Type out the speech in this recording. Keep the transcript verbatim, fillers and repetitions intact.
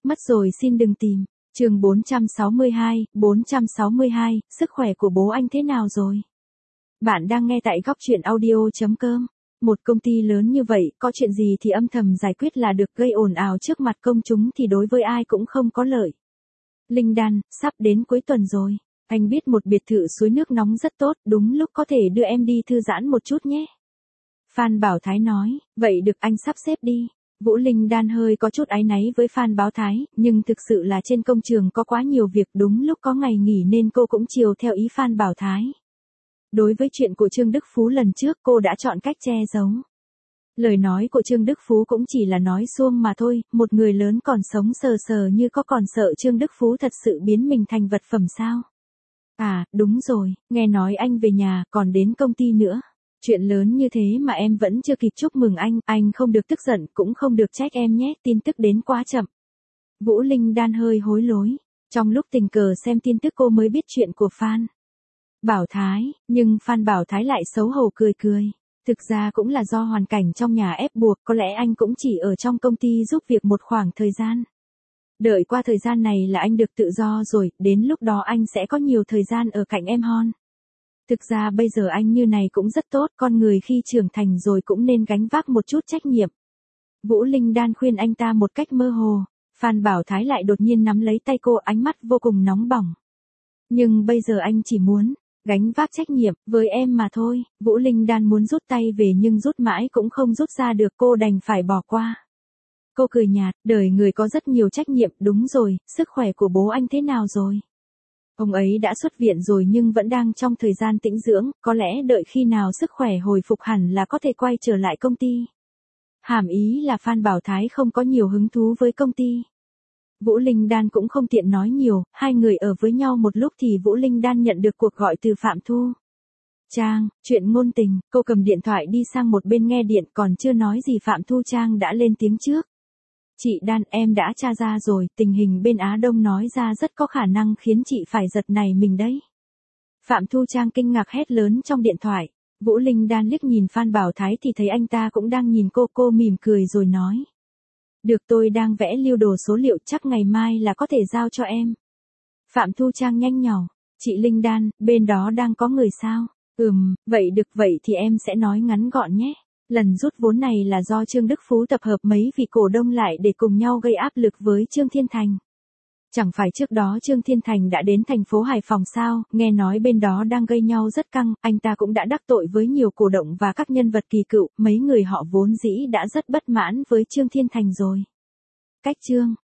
Mất rồi xin đừng tìm. Chương bốn trăm sáu mươi hai, bốn trăm sáu mươi hai, sức khỏe của bố anh thế nào rồi? Bạn đang nghe tại góc truyện audio chấm com. Một công ty lớn như vậy, có chuyện gì thì âm thầm giải quyết là được, gây ồn ào trước mặt công chúng thì đối với ai cũng không có lợi. Linh Đan, sắp đến cuối tuần rồi. Anh biết một biệt thự suối nước nóng rất tốt, đúng lúc có thể đưa em đi thư giãn một chút nhé. Phan Bảo Thái nói, vậy được anh sắp xếp đi. Vũ Linh Đan hơi có chút áy náy với Phan Bảo Thái, nhưng thực sự là trên công trường có quá nhiều việc, đúng lúc có ngày nghỉ nên cô cũng chiều theo ý Phan Bảo Thái. Đối với chuyện của Trương Đức Phú lần trước cô đã chọn cách che giấu. Lời nói của Trương Đức Phú cũng chỉ là nói suông mà thôi, một người lớn còn sống sờ sờ như có còn sợ Trương Đức Phú thật sự biến mình thành vật phẩm sao? À, đúng rồi, nghe nói anh về nhà, còn đến công ty nữa. Chuyện lớn như thế mà em vẫn chưa kịp chúc mừng anh, anh không được tức giận, cũng không được trách em nhé, tin tức đến quá chậm. Vũ Linh Đan hơi hối lối. Trong lúc tình cờ xem tin tức cô mới biết chuyện của Phan Bảo Thái, nhưng Phan Bảo Thái lại xấu hổ cười cười. Thực ra cũng là do hoàn cảnh trong nhà ép buộc, có lẽ anh cũng chỉ ở trong công ty giúp việc một khoảng thời gian. Đợi qua thời gian này là anh được tự do rồi, đến lúc đó anh sẽ có nhiều thời gian ở cạnh em Hon. Thực ra bây giờ anh như này cũng rất tốt, con người khi trưởng thành rồi cũng nên gánh vác một chút trách nhiệm. Vũ Linh Đan khuyên anh ta một cách mơ hồ, Phan Bảo Thái lại đột nhiên nắm lấy tay cô, ánh mắt vô cùng nóng bỏng. Nhưng bây giờ anh chỉ muốn gánh vác trách nhiệm với em mà thôi. Vũ Linh Đan muốn rút tay về nhưng rút mãi cũng không rút ra được, cô đành phải bỏ qua. Cô cười nhạt, đời người có rất nhiều trách nhiệm, đúng rồi, sức khỏe của bố anh thế nào rồi? Ông ấy đã xuất viện rồi nhưng vẫn đang trong thời gian tĩnh dưỡng, có lẽ đợi khi nào sức khỏe hồi phục hẳn là có thể quay trở lại công ty. Hàm ý là Phan Bảo Thái không có nhiều hứng thú với công ty. Vũ Linh Đan cũng không tiện nói nhiều, hai người ở với nhau một lúc thì Vũ Linh Đan nhận được cuộc gọi từ Phạm Thu Trang, chuyện ngôn tình, cô cầm điện thoại đi sang một bên nghe điện, còn chưa nói gì Phạm Thu Trang đã lên tiếng trước. Chị Đan, em đã tra ra rồi, tình hình bên Á Đông nói ra rất có khả năng khiến chị phải giật nảy mình đấy. Phạm Thu Trang kinh ngạc hét lớn trong điện thoại. Vũ Linh Đan liếc nhìn Phan Bảo Thái thì thấy anh ta cũng đang nhìn cô, cô mỉm cười rồi nói. Được, tôi đang vẽ lưu đồ số liệu, chắc ngày mai là có thể giao cho em. Phạm Thu Trang nhanh nhảu, chị Linh Đan, bên đó đang có người sao? Ừm, vậy được, vậy thì em sẽ nói ngắn gọn nhé. Lần rút vốn này là do Trương Đức Phú tập hợp mấy vị cổ đông lại để cùng nhau gây áp lực với Trương Thiên Thành. Chẳng phải trước đó Trương Thiên Thành đã đến thành phố Hải Phòng sao, nghe nói bên đó đang gây nhau rất căng, anh ta cũng đã đắc tội với nhiều cổ động và các nhân vật kỳ cựu, mấy người họ vốn dĩ đã rất bất mãn với Trương Thiên Thành rồi. Cách Trương